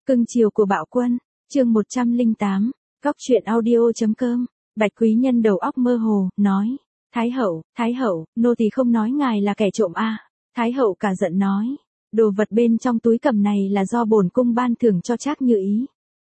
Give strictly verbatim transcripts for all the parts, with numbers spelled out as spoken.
Cưng chiều của Bạo Quân, chương một trăm lẻ tám, Góc truyện audio.com, Bạch Quý Nhân đầu óc mơ hồ, nói, Thái hậu, Thái hậu, nô tỳ không nói ngài là kẻ trộm a. Thái hậu cả giận nói, đồ vật bên trong túi cầm này là do bổn cung ban thưởng cho Trác Như Ý.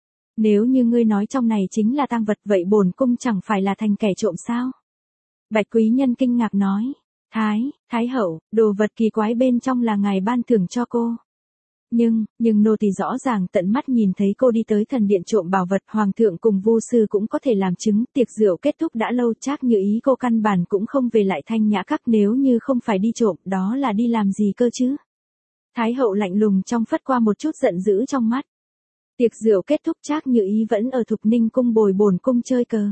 Nếu như ngươi nói trong này chính là tang vật vậy bổn cung chẳng phải là thành kẻ trộm sao? Bạch Quý Nhân kinh ngạc nói, Thái, Thái hậu, đồ vật kỳ quái bên trong là ngài ban thưởng cho cô. Nhưng, nhưng nô tỳ rõ ràng tận mắt nhìn thấy cô đi tới thần điện trộm bảo vật, hoàng thượng cùng vu sư cũng có thể làm chứng, tiệc rượu kết thúc đã lâu, Trác Như Ý cô căn bản cũng không về lại Thanh Nhã Các, nếu như không phải đi trộm, đó là đi làm gì cơ chứ? Thái hậu lạnh lùng trong phất qua một chút giận dữ trong mắt. Tiệc rượu kết thúc, Trác Như Ý vẫn ở Thục Ninh cung bồi bổn cung chơi cờ.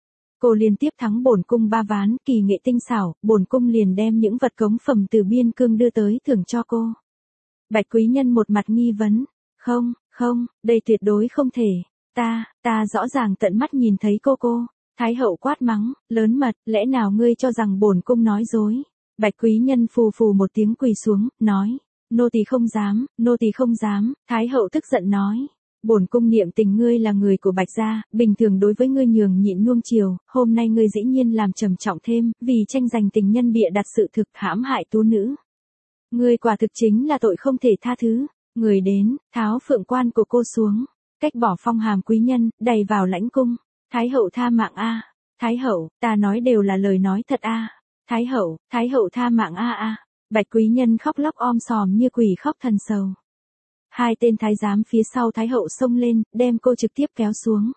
Cô liên tiếp thắng bổn cung ba ván, kỳ nghệ tinh xảo, bổn cung liền đem những vật cống phẩm từ biên cương đưa tới thưởng cho cô. Bạch Quý Nhân một mặt nghi vấn, không, không, đây tuyệt đối không thể, ta, ta rõ ràng tận mắt nhìn thấy cô cô. Thái hậu quát mắng, lớn mật, lẽ nào ngươi cho rằng bổn cung nói dối? Bạch Quý Nhân phù phù một tiếng quỳ xuống, nói, nô tỳ không dám, nô tỳ không dám. Thái hậu tức giận nói, bổn cung niệm tình ngươi là người của Bạch gia, bình thường đối với ngươi nhường nhịn nuông chiều, hôm nay ngươi dĩ nhiên làm trầm trọng thêm, vì tranh giành tình nhân bịa đặt sự thực, hãm hại tú nữ. Ngươi quả thực chính là tội không thể tha thứ. Người đến, tháo phượng quan của cô xuống, cách bỏ phong hàm quý nhân, đầy vào lãnh cung. Thái hậu tha mạng a. Thái hậu, ta nói đều là lời nói thật a. Thái hậu, Thái hậu tha mạng a a. Bạch Quý Nhân khóc lóc om sòm như quỷ khóc thần sầu. Hai tên thái giám phía sau Thái hậu xông lên, đem cô trực tiếp kéo xuống.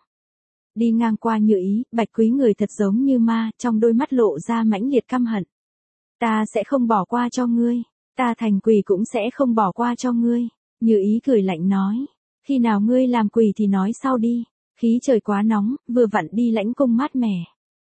Đi ngang qua Như Ý, Bạch Quý người thật giống như ma, trong đôi mắt lộ ra mãnh liệt căm hận. Ta sẽ không bỏ qua cho ngươi. Ta thành quỷ cũng sẽ không bỏ qua cho ngươi. Như Ý cười lạnh nói, khi nào ngươi làm quỷ thì nói sau đi, khí trời quá nóng, vừa vặn đi lãnh cung mát mẻ.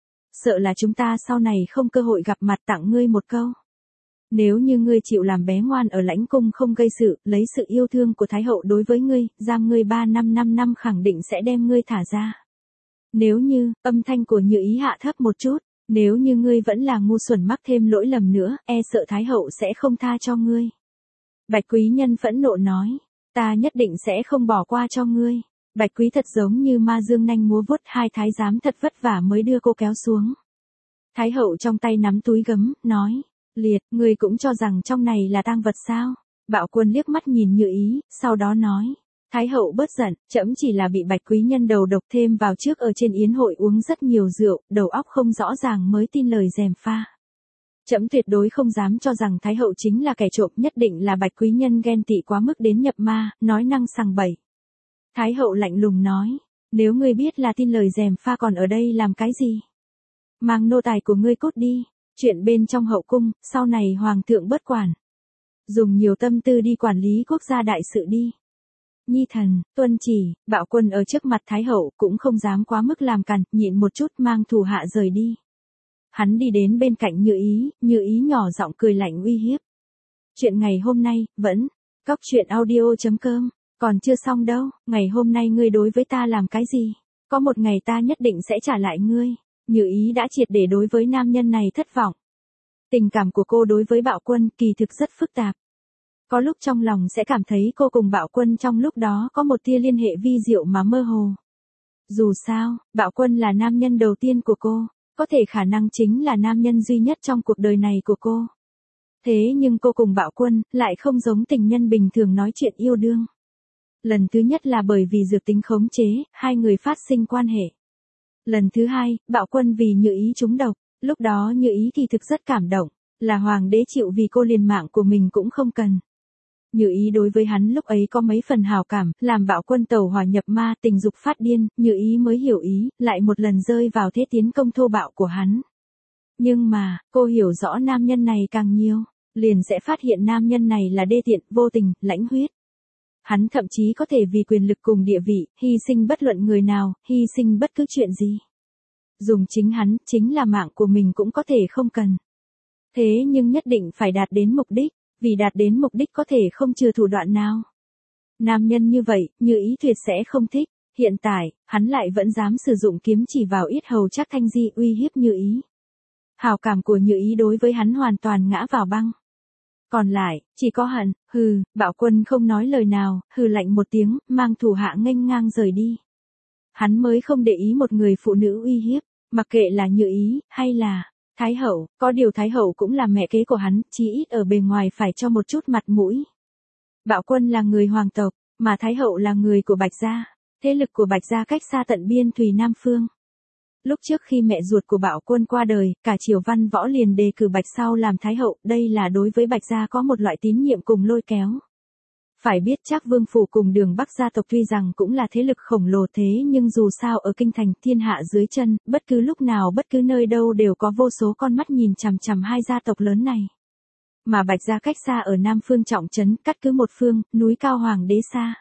Sợ là chúng ta sau này không cơ hội gặp mặt, tặng ngươi một câu. Nếu như ngươi chịu làm bé ngoan ở lãnh cung không gây sự, lấy sự yêu thương của Thái hậu đối với ngươi, giam ngươi ba năm năm năm khẳng định sẽ đem ngươi thả ra. Nếu như, âm thanh của Như Ý hạ thấp một chút, nếu như ngươi vẫn là ngu xuẩn mắc thêm lỗi lầm nữa, e sợ Thái hậu sẽ không tha cho ngươi. Bạch Quý Nhân phẫn nộ nói, ta nhất định sẽ không bỏ qua cho ngươi. Bạch Quý thật giống như ma dương nanh múa vuốt, hai thái giám thật vất vả mới đưa cô kéo xuống. Thái hậu trong tay nắm túi gấm, nói, Liệt, ngươi cũng cho rằng trong này là tang vật sao? Bạo Quân liếc mắt nhìn Như Ý, sau đó nói, Thái hậu bớt giận, trẫm chỉ là bị Bạch Quý Nhân đầu độc thêm vào trước ở trên yến hội uống rất nhiều rượu, đầu óc không rõ ràng mới tin lời gièm pha. Trẫm tuyệt đối không dám cho rằng Thái hậu chính là kẻ trộm, nhất định là Bạch Quý Nhân ghen tị quá mức đến nhập ma, nói năng sằng bậy. Thái hậu lạnh lùng nói, nếu ngươi biết là tin lời gièm pha còn ở đây làm cái gì? Mang nô tài của ngươi cút đi, chuyện bên trong hậu cung, sau này hoàng thượng bớt quản. Dùng nhiều tâm tư đi quản lý quốc gia đại sự đi. Nhi thần, tuân chỉ. Bạo Quân ở trước mặt Thái hậu cũng không dám quá mức làm càn, nhịn một chút mang thủ hạ rời đi. Hắn đi đến bên cạnh Như Ý, Như Ý nhỏ giọng cười lạnh uy hiếp. Chuyện ngày hôm nay, vẫn, Góc truyện audio.com, còn chưa xong đâu, ngày hôm nay ngươi đối với ta làm cái gì? Có một ngày ta nhất định sẽ trả lại ngươi. Như Ý đã triệt để đối với nam nhân này thất vọng. Tình cảm của cô đối với Bạo Quân kỳ thực rất phức tạp. Có lúc trong lòng sẽ cảm thấy cô cùng Bạo Quân trong lúc đó có một tia liên hệ vi diệu mà mơ hồ. Dù sao, Bạo Quân là nam nhân đầu tiên của cô, có thể khả năng chính là nam nhân duy nhất trong cuộc đời này của cô. Thế nhưng cô cùng Bạo Quân lại không giống tình nhân bình thường nói chuyện yêu đương. Lần thứ nhất là bởi vì dược tính khống chế, hai người phát sinh quan hệ. Lần thứ hai, Bạo Quân vì Như Ý trúng độc, lúc đó Như Ý thì thực rất cảm động, là hoàng đế chịu vì cô liền mạng của mình cũng không cần. Như Ý đối với hắn lúc ấy có mấy phần hào cảm, làm Bạo Quân tẩu hỏa nhập ma, tình dục phát điên, Như Ý mới hiểu ý, lại một lần rơi vào thế tiến công thô bạo của hắn. Nhưng mà, cô hiểu rõ nam nhân này càng nhiều, liền sẽ phát hiện nam nhân này là đê tiện, vô tình, lãnh huyết. Hắn thậm chí có thể vì quyền lực cùng địa vị, hy sinh bất luận người nào, hy sinh bất cứ chuyện gì. Dùng chính hắn, chính là mạng của mình cũng có thể không cần. Thế nhưng nhất định phải đạt đến mục đích, vì đạt đến mục đích có thể không trừ thủ đoạn nào. Nam nhân như vậy, Như Ý tuyệt sẽ không thích, hiện tại, hắn lại vẫn dám sử dụng kiếm chỉ vào yết hầu Trác Thanh Di uy hiếp Như Ý. Hào cảm của Như Ý đối với hắn hoàn toàn ngã vào băng. Còn lại, chỉ có hận, hừ, Bảo Quân không nói lời nào, hừ lạnh một tiếng, mang thủ hạ nghênh ngang rời đi. Hắn mới không để ý một người phụ nữ uy hiếp, mặc kệ là Như Ý, hay là Thái Hậu, có điều Thái Hậu cũng là mẹ kế của hắn, chí ít ở bề ngoài phải cho một chút mặt mũi. Bảo Quân là người hoàng tộc, mà Thái Hậu là người của Bạch Gia, thế lực của Bạch Gia cách xa tận biên thùy Nam Phương. Lúc trước khi mẹ ruột của Bảo Quân qua đời, cả triều văn võ liền đề cử Bạch Sau làm Thái Hậu, đây là đối với Bạch Gia có một loại tín nhiệm cùng lôi kéo. Phải biết Trác Vương Phủ cùng Đường Bắc gia tộc tuy rằng cũng là thế lực khổng lồ thế nhưng dù sao ở kinh thành thiên hạ dưới chân, bất cứ lúc nào bất cứ nơi đâu đều có vô số con mắt nhìn chằm chằm hai gia tộc lớn này. Mà Bạch Gia cách xa ở Nam Phương trọng trấn, cắt cứ một phương, núi cao hoàng đế xa.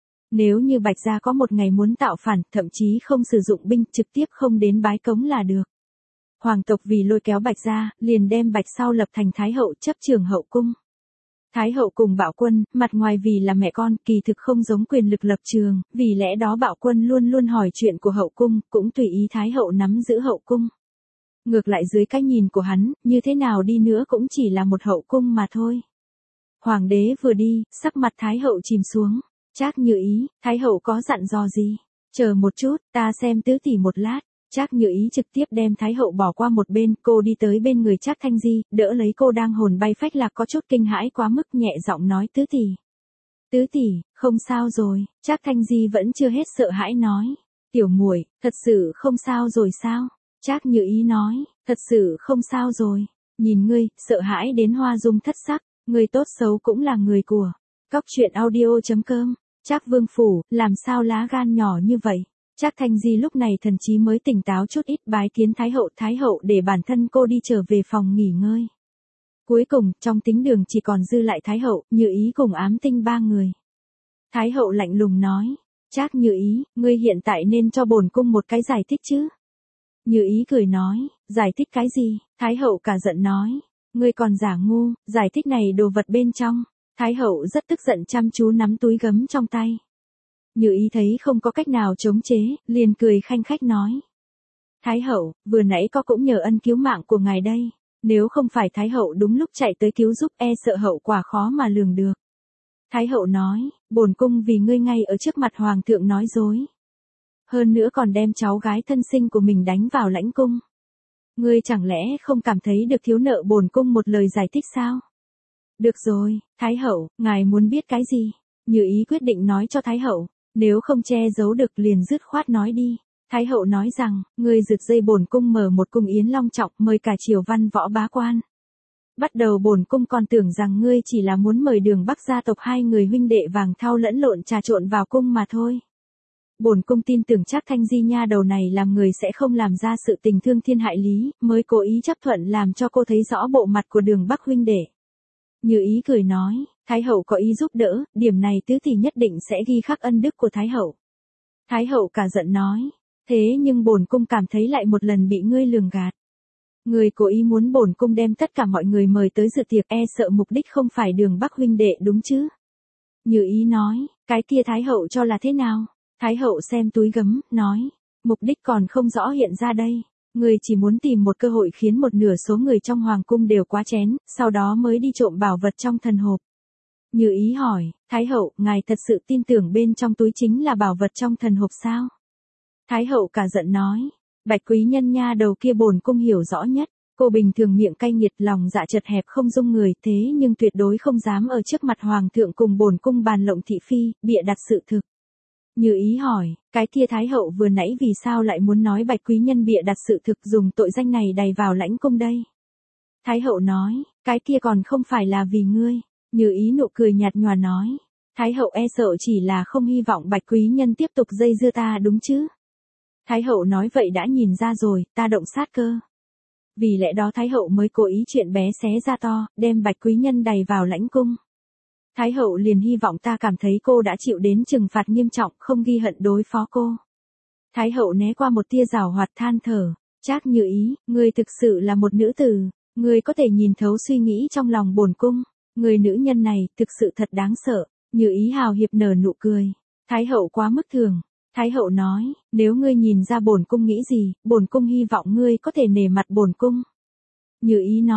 Nếu như Bạch Gia có một ngày muốn tạo phản, thậm chí không sử dụng binh, trực tiếp không đến bái cống là được. Hoàng tộc vì lôi kéo Bạch Gia, liền đem Bạch Sau lập thành Thái Hậu chấp trưởng hậu cung. Thái Hậu cùng Bảo Quân, mặt ngoài vì là mẹ con, kỳ thực không giống quyền lực lập trường, vì lẽ đó Bảo Quân luôn luôn hỏi chuyện của hậu cung, cũng tùy ý Thái Hậu nắm giữ hậu cung. Ngược lại dưới cái nhìn của hắn, như thế nào đi nữa cũng chỉ là một hậu cung mà thôi. Hoàng đế vừa đi, sắc mặt Thái Hậu chìm xuống. Trác Như Ý, Thái Hậu có dặn dò gì? Chờ một chút, ta xem tứ tỷ một lát. Trác Như Ý trực tiếp đem Thái Hậu bỏ qua một bên, cô đi tới bên người Trác Thanh Di, đỡ lấy cô đang hồn bay phách lạc có chút kinh hãi quá mức, nhẹ giọng nói tứ tỷ. Tứ tỷ, không sao rồi, Trác Thanh Di vẫn chưa hết sợ hãi nói. Tiểu muội, thật sự không sao rồi sao? Trác Như Ý nói, thật sự không sao rồi. Nhìn ngươi, sợ hãi đến hoa dung thất sắc, ngươi tốt xấu cũng là người của Cóc Truyện Audio chấm com. Trác Vương Phủ, làm sao lá gan nhỏ như vậy? Trác Thanh Di lúc này thần trí mới tỉnh táo chút ít, bái kiến Thái Hậu. Thái Hậu để bản thân cô đi trở về phòng nghỉ ngơi. Cuối cùng, trong tính đường chỉ còn dư lại Thái Hậu, Như Ý cùng Ám Tinh ba người. Thái Hậu lạnh lùng nói, Trác Như Ý, ngươi hiện tại nên cho bổn cung một cái giải thích chứ? Như Ý cười nói, giải thích cái gì? Thái Hậu cả giận nói, ngươi còn giả ngu, giải thích này đồ vật bên trong. Thái Hậu rất tức giận chăm chú nắm túi gấm trong tay. Như Ý thấy không có cách nào chống chế, liền cười khanh khách nói. Thái Hậu, vừa nãy có cũng nhờ ân cứu mạng của ngài đây. Nếu không phải Thái Hậu đúng lúc chạy tới cứu giúp, e sợ hậu quả khó mà lường được. Thái Hậu nói, bổn cung vì ngươi ngay ở trước mặt Hoàng thượng nói dối. Hơn nữa còn đem cháu gái thân sinh của mình đánh vào lãnh cung. Ngươi chẳng lẽ không cảm thấy được thiếu nợ bổn cung một lời giải thích sao? Được rồi, Thái Hậu, ngài muốn biết cái gì? Như Ý quyết định nói cho Thái Hậu, nếu không che giấu được liền dứt khoát nói đi. Thái Hậu nói rằng, ngươi rực dây bổn cung mở một cung yến long trọng mời cả triều văn võ bá quan. Bắt đầu bổn cung còn tưởng rằng ngươi chỉ là muốn mời Đường Bắc gia tộc hai người huynh đệ vàng thau lẫn lộn trà trộn vào cung mà thôi. Bổn cung tin tưởng Trác Thanh Di nha đầu này làm người sẽ không làm ra sự tình thương thiên hại lý, mới cố ý chấp thuận làm cho cô thấy rõ bộ mặt của Đường Bắc huynh đệ. Như Ý cười nói, Thái Hậu có ý giúp đỡ, điểm này tứ tỷ nhất định sẽ ghi khắc ân đức của Thái Hậu. Thái Hậu cả giận nói, thế nhưng bổn cung cảm thấy lại một lần bị ngươi lường gạt. Ngươi cố ý muốn bổn cung đem tất cả mọi người mời tới dự tiệc, e sợ mục đích không phải Đường Bắc huynh đệ đúng chứ? Như Ý nói, cái kia Thái Hậu cho là thế nào? Thái Hậu xem túi gấm, nói, mục đích còn không rõ hiện ra đây. Ngươi chỉ muốn tìm một cơ hội khiến một nửa số người trong hoàng cung đều quá chén, sau đó mới đi trộm bảo vật trong thần hộp. Như Ý hỏi, Thái Hậu, ngài thật sự tin tưởng bên trong túi chính là bảo vật trong thần hộp sao? Thái Hậu cả giận nói, Bạch quý nhân nha đầu kia bổn cung hiểu rõ nhất. Cô bình thường miệng cay nghiệt, lòng dạ chật hẹp không dung người, thế nhưng tuyệt đối không dám ở trước mặt hoàng thượng cùng bổn cung bàn lộng thị phi, bịa đặt sự thực. Như Ý hỏi, cái kia Thái Hậu vừa nãy vì sao lại muốn nói Bạch quý nhân bịa đặt sự thực, dùng tội danh này đày vào lãnh cung đây? Thái Hậu nói, cái kia còn không phải là vì ngươi. Như Ý nụ cười nhạt nhòa nói, Thái Hậu e sợ chỉ là không hy vọng Bạch quý nhân tiếp tục dây dưa ta đúng chứ? Thái Hậu nói vậy đã nhìn ra rồi, ta động sát cơ. Vì lẽ đó Thái Hậu mới cố ý chuyện bé xé ra to, đem Bạch quý nhân đày vào lãnh cung. Thái Hậu liền hy vọng ta cảm thấy cô đã chịu đến trừng phạt nghiêm trọng, không ghi hận đối phó cô. Thái Hậu né qua một tia giảo hoạt than thở, Trác Như Ý, ngươi thực sự là một nữ tử, ngươi có thể nhìn thấu suy nghĩ trong lòng bổn cung, người nữ nhân này thực sự thật đáng sợ. Như Ý hào hiệp nở nụ cười, Thái Hậu quá mức thường. Thái Hậu nói, nếu ngươi nhìn ra bổn cung nghĩ gì, bổn cung hy vọng ngươi có thể nể mặt bổn cung. Như Ý nói,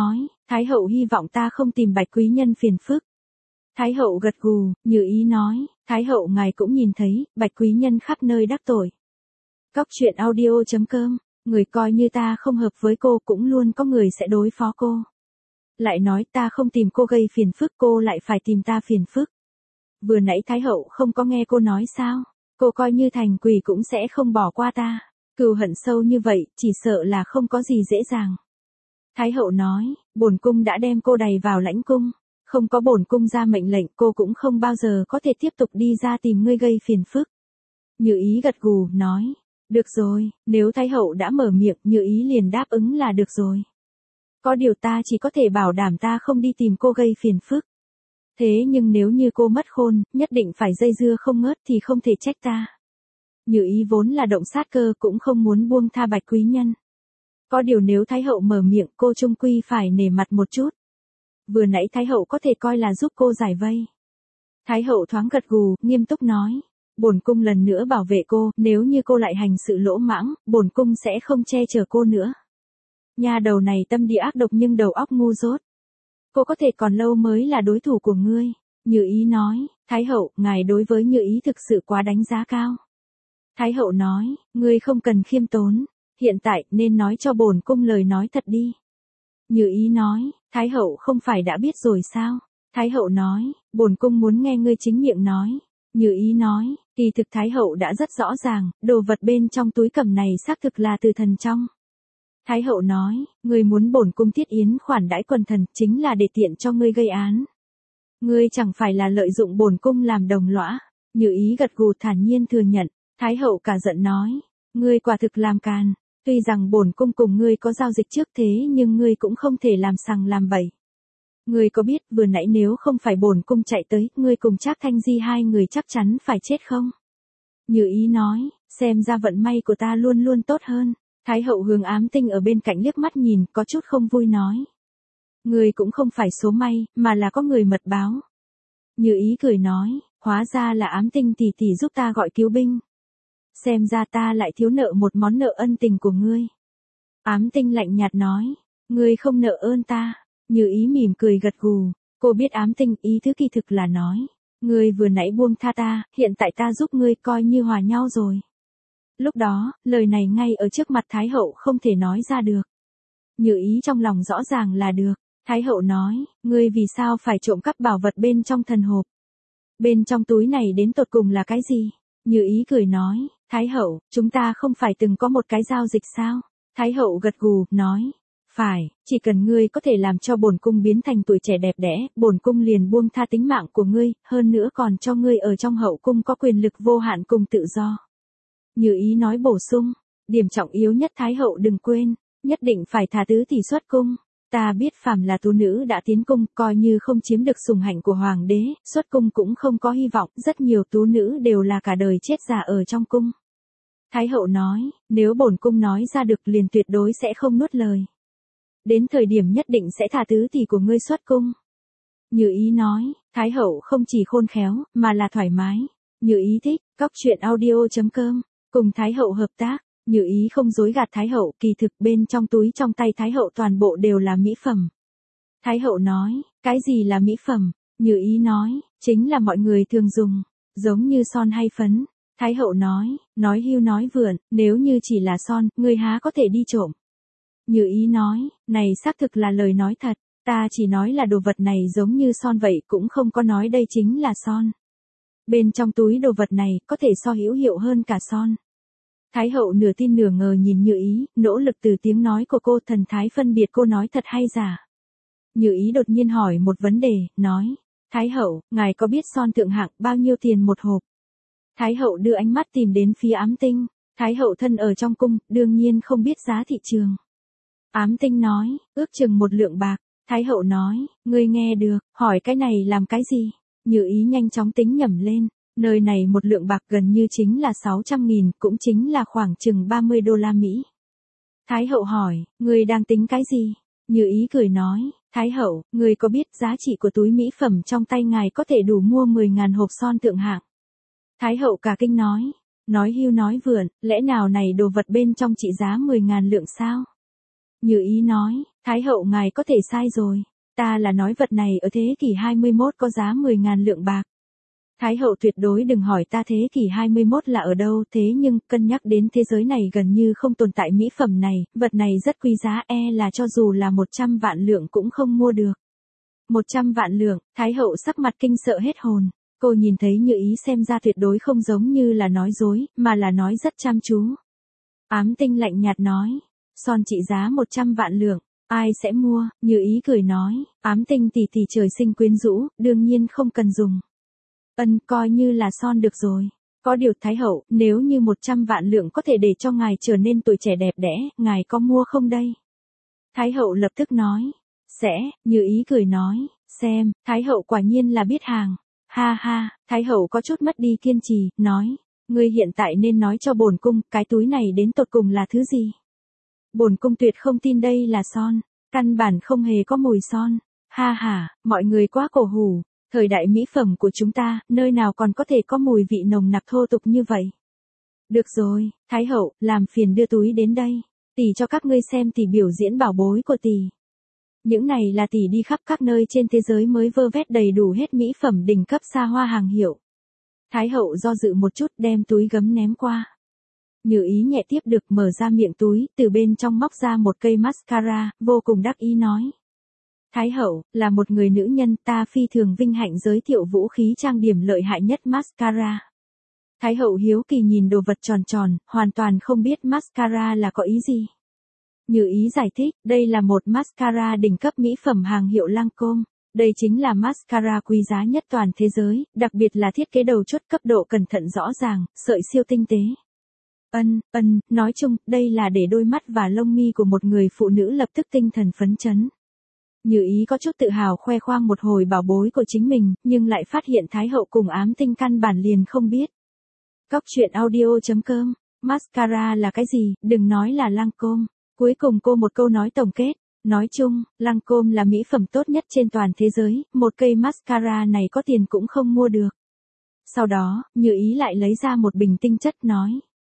Thái hậu hy vọng ta không tìm Bạch quý nhân phiền phức. Thái hậu gật gù, Như Ý nói, Thái hậu ngài cũng nhìn thấy, Bạch quý nhân khắp nơi đắc tội. Cóc truyện audio chấm com, người coi như ta không hợp với cô cũng luôn có người sẽ đối phó cô. Lại nói ta không tìm cô gây phiền phức cô lại phải tìm ta phiền phức. Vừa nãy Thái hậu không có nghe cô nói sao, cô coi như thành quỷ cũng sẽ không bỏ qua ta. Cừu hận sâu như vậy, chỉ sợ là không có gì dễ dàng. Thái hậu nói, bổn cung đã đem cô đày vào lãnh cung, không có bổn cung ra mệnh lệnh cô cũng không bao giờ có thể tiếp tục đi ra tìm ngươi gây phiền phức. Như Ý gật gù, nói, được rồi, nếu Thái hậu đã mở miệng, Như Ý liền đáp ứng là được rồi. Có điều ta chỉ có thể bảo đảm ta không đi tìm cô gây phiền phức. Thế nhưng nếu như cô mất khôn, nhất định phải dây dưa không ngớt thì không thể trách ta. Như Ý vốn là động sát cơ cũng không muốn buông tha Bạch quý nhân. Có điều nếu Thái hậu mở miệng cô chung quy phải nể mặt một chút. Vừa nãy Thái hậu có thể coi là giúp cô giải vây. Thái hậu thoáng gật gù, nghiêm túc nói. Bổn cung lần nữa bảo vệ cô, nếu như cô lại hành sự lỗ mãng, bổn cung sẽ không che chở cô nữa. Nhà đầu này tâm địa ác độc nhưng đầu óc ngu dốt. Cô có thể còn lâu mới là đối thủ của ngươi. Như Ý nói, Thái hậu, ngài đối với Như Ý thực sự quá đánh giá cao. Thái hậu nói, ngươi không cần khiêm tốn, hiện tại nên nói cho bổn cung lời nói thật đi. Như Ý nói, Thái hậu không phải đã biết rồi sao? Thái hậu nói, bổn cung muốn nghe ngươi chính miệng nói. Như Ý nói, kỳ thực Thái hậu đã rất rõ ràng, đồ vật bên trong túi cẩm này xác thực là từ thần trong. Thái hậu nói, ngươi muốn bổn cung tiết yến khoản đãi quần thần chính là để tiện cho ngươi gây án. Ngươi chẳng phải là lợi dụng bổn cung làm đồng lõa. Như Ý gật gù thản nhiên thừa nhận. Thái hậu cả giận nói, ngươi quả thực làm càn. Tuy rằng bổn cung cùng ngươi có giao dịch trước thế nhưng ngươi cũng không thể làm sằng làm bậy. Ngươi có biết vừa nãy nếu không phải bổn cung chạy tới, ngươi cùng Trác Thanh Di hai người chắc chắn phải chết không? Như Ý nói, xem ra vận may của ta luôn luôn tốt hơn. Thái hậu hướng Ám Tinh ở bên cạnh liếc mắt nhìn, có chút không vui nói. Ngươi cũng không phải số may, mà là có người mật báo. Như Ý cười nói, hóa ra là Ám Tinh tỷ tỷ giúp ta gọi cứu binh. Xem ra ta lại thiếu nợ một món nợ ân tình của ngươi. Ám Tinh lạnh nhạt nói, ngươi không nợ ơn ta. Như Ý mỉm cười gật gù, cô biết Ám Tinh ý thứ kỳ thực là nói, ngươi vừa nãy buông tha ta, hiện tại ta giúp ngươi coi như hòa nhau rồi. Lúc đó, lời này ngay ở trước mặt Thái hậu không thể nói ra được. Như Ý trong lòng rõ ràng là được. Thái hậu nói, ngươi vì sao phải trộm cắp bảo vật bên trong thần hộp? Bên trong túi này đến tột cùng là cái gì? Như Ý cười nói, Thái hậu, chúng ta không phải từng có một cái giao dịch sao? Thái hậu gật gù, nói, phải, chỉ cần ngươi có thể làm cho bổn cung biến thành tuổi trẻ đẹp đẽ, bổn cung liền buông tha tính mạng của ngươi, hơn nữa còn cho ngươi ở trong hậu cung có quyền lực vô hạn cùng tự do. Như Ý nói bổ sung, điểm trọng yếu nhất Thái hậu đừng quên, nhất định phải thả tứ tỷ xuất cung. Ta biết phàm là tú nữ đã tiến cung, coi như không chiếm được sủng hạnh của hoàng đế, xuất cung cũng không có hy vọng, rất nhiều tú nữ đều là cả đời chết già ở trong cung. Thái hậu nói, nếu bổn cung nói ra được liền tuyệt đối sẽ không nuốt lời. Đến thời điểm nhất định sẽ thả tứ tỷ của ngươi xuất cung. Như Ý nói, Thái hậu không chỉ khôn khéo, mà là thoải mái. Như Ý thích, cóc truyện audio chấm com, cùng Thái hậu hợp tác. Như Ý không dối gạt Thái hậu, kỳ thực bên trong túi trong tay Thái hậu toàn bộ đều là mỹ phẩm. Thái hậu nói, cái gì là mỹ phẩm? Như Ý nói, chính là mọi người thường dùng, giống như son hay phấn. Thái hậu nói, nói hưu nói vượn, nếu như chỉ là son, ngươi há có thể đi trộm. Như Ý nói, này xác thực là lời nói thật, ta chỉ nói là đồ vật này giống như son vậy cũng không có nói đây chính là son. Bên trong túi đồ vật này có thể so hữu hiệu hơn cả son. Thái hậu nửa tin nửa ngờ nhìn Như Ý, nỗ lực từ tiếng nói của cô thần thái phân biệt cô nói thật hay giả. Như Ý đột nhiên hỏi một vấn đề, nói, Thái hậu, ngài có biết son thượng hạng bao nhiêu tiền một hộp? Thái hậu đưa ánh mắt tìm đến phía Ám Tinh, Thái hậu thân ở trong cung, đương nhiên không biết giá thị trường. Ám Tinh nói, ước chừng một lượng bạc. Thái hậu nói, ngươi nghe được, hỏi cái này làm cái gì? Như Ý nhanh chóng tính nhẩm lên, nơi này một lượng bạc gần như chính là sáu trăm nghìn, cũng chính là khoảng chừng ba mươi đô la Mỹ. Thái hậu hỏi, ngươi đang tính cái gì? Như Ý cười nói, Thái hậu, ngươi có biết giá trị của túi mỹ phẩm trong tay ngài có thể đủ mua mười ngàn hộp son thượng hạng. Thái hậu cả kinh nói, nói hưu nói vượn, lẽ nào này đồ vật bên trong trị giá mười ngàn lượng sao? Như Ý nói, Thái hậu ngài có thể sai rồi. Ta là nói vật này ở thế kỷ hai mươi mốt có giá mười ngàn lượng bạc. Thái hậu tuyệt đối đừng hỏi ta thế kỷ hai mươi mốt là ở đâu, thế nhưng cân nhắc đến thế giới này gần như không tồn tại mỹ phẩm này, vật này rất quý giá, e là cho dù là một trăm vạn lượng cũng không mua được. Một trăm vạn lượng, Thái hậu sắc mặt kinh sợ hết hồn. Cô nhìn thấy Như Ý xem ra tuyệt đối không giống như là nói dối, mà là nói rất chăm chú. Ám Tinh lạnh nhạt nói, son trị giá một trăm vạn lượng, ai sẽ mua? Như Ý cười nói, Ám Tinh tỷ tỷ trời sinh quyến rũ, đương nhiên không cần dùng. Ân, coi như là son được rồi. Có điều Thái hậu, nếu như một trăm vạn lượng có thể để cho ngài trở nên tuổi trẻ đẹp đẽ, ngài có mua không đây? Thái hậu lập tức nói, sẽ. Như Ý cười nói, xem, Thái hậu quả nhiên là biết hàng. Ha ha, Thái hậu có chút mất đi kiên trì, nói, ngươi hiện tại nên nói cho bổn cung, cái túi này đến tột cùng là thứ gì? Bổn cung tuyệt không tin đây là son, căn bản không hề có mùi son. Ha ha, mọi người quá cổ hủ, thời đại mỹ phẩm của chúng ta, nơi nào còn có thể có mùi vị nồng nặc thô tục như vậy? Được rồi, Thái hậu, làm phiền đưa túi đến đây, tỷ cho các ngươi xem tỷ biểu diễn bảo bối của tỷ. Những này là tỷ đi khắp các nơi trên thế giới mới vơ vét đầy đủ hết mỹ phẩm đỉnh cấp xa hoa hàng hiệu. Thái hậu do dự một chút đem túi gấm ném qua. Như Ý nhẹ tiếp được mở ra miệng túi, từ bên trong móc ra một cây mascara, vô cùng đắc ý nói. Thái hậu, là một người nữ nhân, ta phi thường vinh hạnh giới thiệu vũ khí trang điểm lợi hại nhất mascara. Thái hậu hiếu kỳ nhìn đồ vật tròn tròn, hoàn toàn không biết mascara là có ý gì. Như Ý giải thích, đây là một mascara đỉnh cấp mỹ phẩm hàng hiệu Lancôme. Đây chính là mascara quý giá nhất toàn thế giới, đặc biệt là thiết kế đầu chốt cấp độ cẩn thận rõ ràng, sợi siêu tinh tế. Ân, ân, nói chung, đây là để đôi mắt và lông mi của một người phụ nữ lập tức tinh thần phấn chấn. Như Ý có chút tự hào khoe khoang một hồi bảo bối của chính mình, nhưng lại phát hiện Thái hậu cùng Ám Tinh căn bản liền không biết. Cóc truyện audio chấm com, mascara là cái gì, đừng nói là Lancôme. Cuối cùng cô một câu nói tổng kết, nói chung, Lancôme là mỹ phẩm tốt nhất trên toàn thế giới, một cây mascara này có tiền cũng không mua được. Sau đó, Như Ý lại lấy ra một bình tinh chất nói.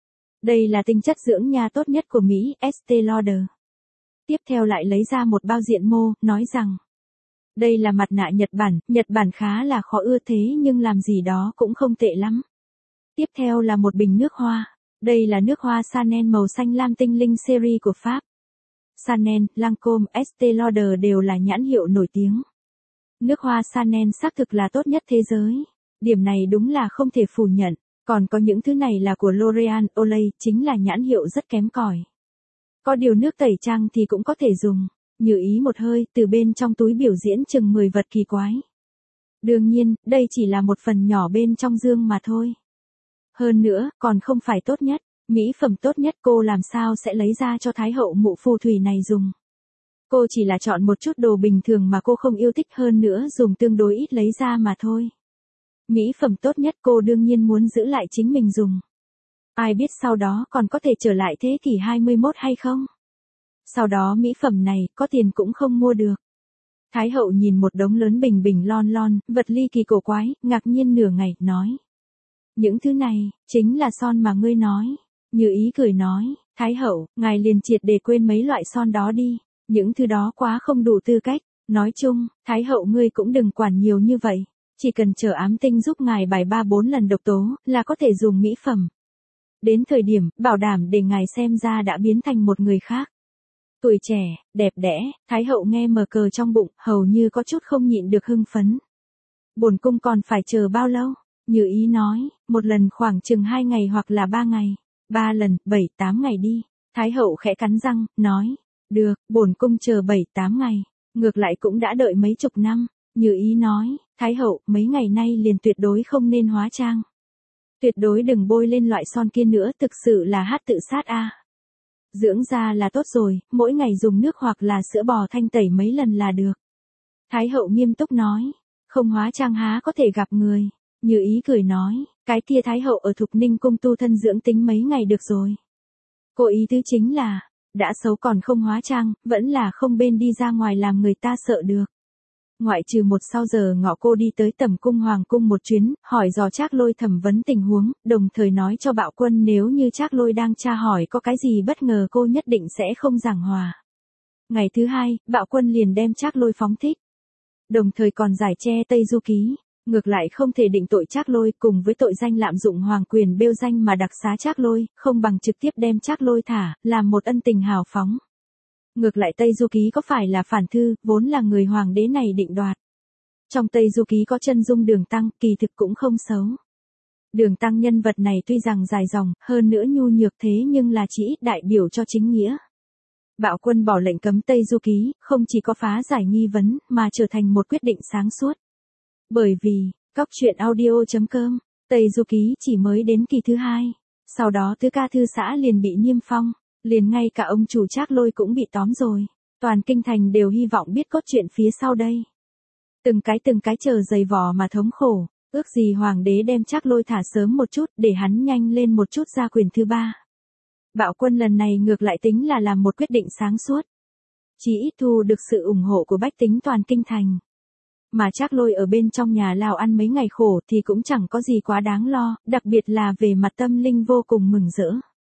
Đây là tinh chất dưỡng da tốt nhất của Mỹ, Estée Lauder. Tiếp theo lại lấy ra một bao diện mô, nói rằng. Đây là mặt nạ Nhật Bản, Nhật Bản khá là khó ưa thế nhưng làm gì đó cũng không tệ lắm. Tiếp theo là một bình nước hoa. Đây là nước hoa Chanel màu xanh lam tinh linh series của Pháp. Chanel, Lancôme, Estée Lauder đều là nhãn hiệu nổi tiếng. Nước hoa Chanel xác thực là tốt nhất thế giới. Điểm này đúng là không thể phủ nhận. Còn có những thứ này là của L'Oréal, Olay, chính là nhãn hiệu rất kém cỏi. Có điều nước tẩy trang thì cũng có thể dùng. Như Ý một hơi, từ bên trong túi biểu diễn chừng mười vật kỳ quái. Đương nhiên, đây chỉ là một phần nhỏ bên trong dương mà thôi. Hơn nữa, còn không phải tốt nhất, mỹ phẩm tốt nhất cô làm sao sẽ lấy ra cho Thái hậu mụ phù thủy này dùng. Cô chỉ là chọn một chút đồ bình thường mà cô không yêu thích, hơn nữa dùng tương đối ít lấy ra mà thôi. Mỹ phẩm tốt nhất cô đương nhiên muốn giữ lại chính mình dùng. Ai biết sau đó còn có thể trở lại thế kỷ hai mươi mốt hay không? Sau đó mỹ phẩm này có tiền cũng không mua được. Thái hậu nhìn một đống lớn bình bình lon lon, vật ly kỳ cổ quái, ngạc nhiên nửa ngày, nói. Những thứ này, chính là son mà ngươi nói. Như Ý cười nói, Thái hậu, ngài liền triệt để quên mấy loại son đó đi. Những thứ đó quá không đủ tư cách. Nói chung, Thái hậu ngươi cũng đừng quản nhiều như vậy. Chỉ cần chờ Ám Tinh giúp ngài bài ba bốn lần độc tố, là có thể dùng mỹ phẩm. Đến thời điểm, bảo đảm để ngài xem ra đã biến thành một người khác. Tuổi trẻ, đẹp đẽ, Thái hậu nghe mờ cờ trong bụng, hầu như có chút không nhịn được hưng phấn. Bổn cung còn phải chờ bao lâu? Như Ý nói, một lần khoảng chừng hai ngày hoặc là ba ngày. Ba lần, bảy, tám ngày đi. Thái hậu khẽ cắn răng, nói. Được, bổn cung chờ bảy, tám ngày. Ngược lại cũng đã đợi mấy chục năm. Như Ý nói, Thái hậu, mấy ngày nay liền tuyệt đối không nên hóa trang. Tuyệt đối đừng bôi lên loại son kia nữa, thực sự là hát tự sát a. À. Dưỡng da là tốt rồi, mỗi ngày dùng nước hoặc là sữa bò thanh tẩy mấy lần là được. Thái hậu nghiêm túc nói, không hóa trang há có thể gặp người. Như Ý cười nói, cái kia Thái hậu ở Thục Ninh cung tu thân dưỡng tính mấy ngày được rồi. Cô ý tứ chính là, đã xấu còn không hóa trang, vẫn là không bên đi ra ngoài làm người ta sợ được. Ngoại trừ một sau giờ ngọ cô đi tới Tẩm cung Hoàng cung một chuyến, hỏi dò Trác Lôi thẩm vấn tình huống, đồng thời nói cho Bạo Quân nếu như Trác Lôi đang tra hỏi có cái gì bất ngờ cô nhất định sẽ không giảng hòa. Ngày thứ hai, Bạo Quân liền đem Trác Lôi phóng thích. Đồng thời còn giải che Tây Du Ký, ngược lại không thể định tội Trác Lôi, cùng với tội danh lạm dụng hoàng quyền bêu danh mà đặc xá Trác Lôi, không bằng trực tiếp đem Trác Lôi thả, làm một ân tình hào phóng. Ngược lại Tây Du Ký có phải là phản thư, vốn là người hoàng đế này định đoạt. Trong Tây Du Ký có chân dung Đường Tăng, kỳ thực cũng không xấu. Đường Tăng nhân vật này tuy rằng dài dòng, hơn nữa nhu nhược thế nhưng là chỉ ít đại biểu cho chính nghĩa. Bạo Quân bỏ lệnh cấm Tây Du Ký, không chỉ có phá giải nghi vấn, mà trở thành một quyết định sáng suốt. Bởi vì, Cóc truyện audio chấm com, Tây Du Ký chỉ mới đến kỳ thứ hai. Sau đó Tứ Ca Thư Xã liền bị niêm phong, liền ngay cả ông chủ Trác Lôi cũng bị tóm rồi. Toàn kinh thành đều hy vọng biết cốt truyện phía sau đây. Từng cái từng cái chờ giày vò mà thống khổ, ước gì hoàng đế đem Trác Lôi thả sớm một chút để hắn nhanh lên một chút ra quyền thứ ba. Bạo Quân lần này ngược lại tính là làm một quyết định sáng suốt. Chỉ ít thu được sự ủng hộ của bách tính toàn kinh thành. Mà Trác Lôi ở bên trong nhà lao ăn mấy ngày khổ thì cũng chẳng có gì quá đáng lo, đặc biệt là về mặt tâm linh vô cùng mừng rỡ.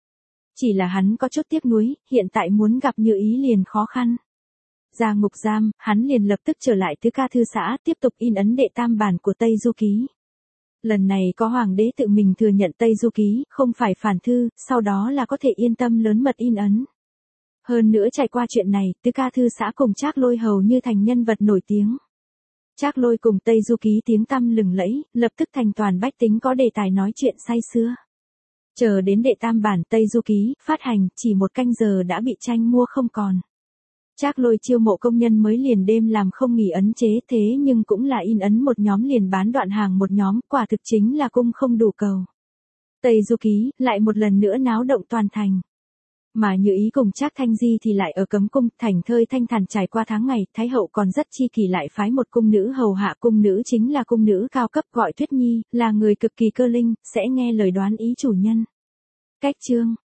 Chỉ là hắn có chút tiếc nuối, hiện tại muốn gặp Như Ý liền khó khăn. Ra ngục giam, hắn liền lập tức trở lại Tứ Ca Thư Xã, tiếp tục in ấn đệ tam bản của Tây Du Ký. Lần này có hoàng đế tự mình thừa nhận Tây Du Ký, không phải phản thư, sau đó là có thể yên tâm lớn mật in ấn. Hơn nữa trải qua chuyện này, Tứ Ca Thư Xã cùng Trác Lôi hầu như thành nhân vật nổi tiếng. Trác Lôi cùng Tây Du Ký tiếng tăm lừng lẫy, lập tức thành toàn bách tính có đề tài nói chuyện say sưa. Chờ đến đệ tam bản Tây Du Ký, phát hành, chỉ một canh giờ đã bị tranh mua không còn. Trác Lôi chiêu mộ công nhân mới liền đêm làm không nghỉ ấn chế, thế nhưng cũng là in ấn một nhóm liền bán đoạn hàng một nhóm, quả thực chính là cung không đủ cầu. Tây Du Ký, lại một lần nữa náo động toàn thành. Mà Như Ý cùng Trác Thanh Di thì lại ở cấm cung, thành thơi thanh thản trải qua tháng ngày, Thái hậu còn rất chi kỳ lại phái một cung nữ hầu hạ, cung nữ chính là cung nữ cao cấp gọi Tuyết Nhi, là người cực kỳ cơ linh, sẽ nghe lời đoán ý chủ nhân. Cách chương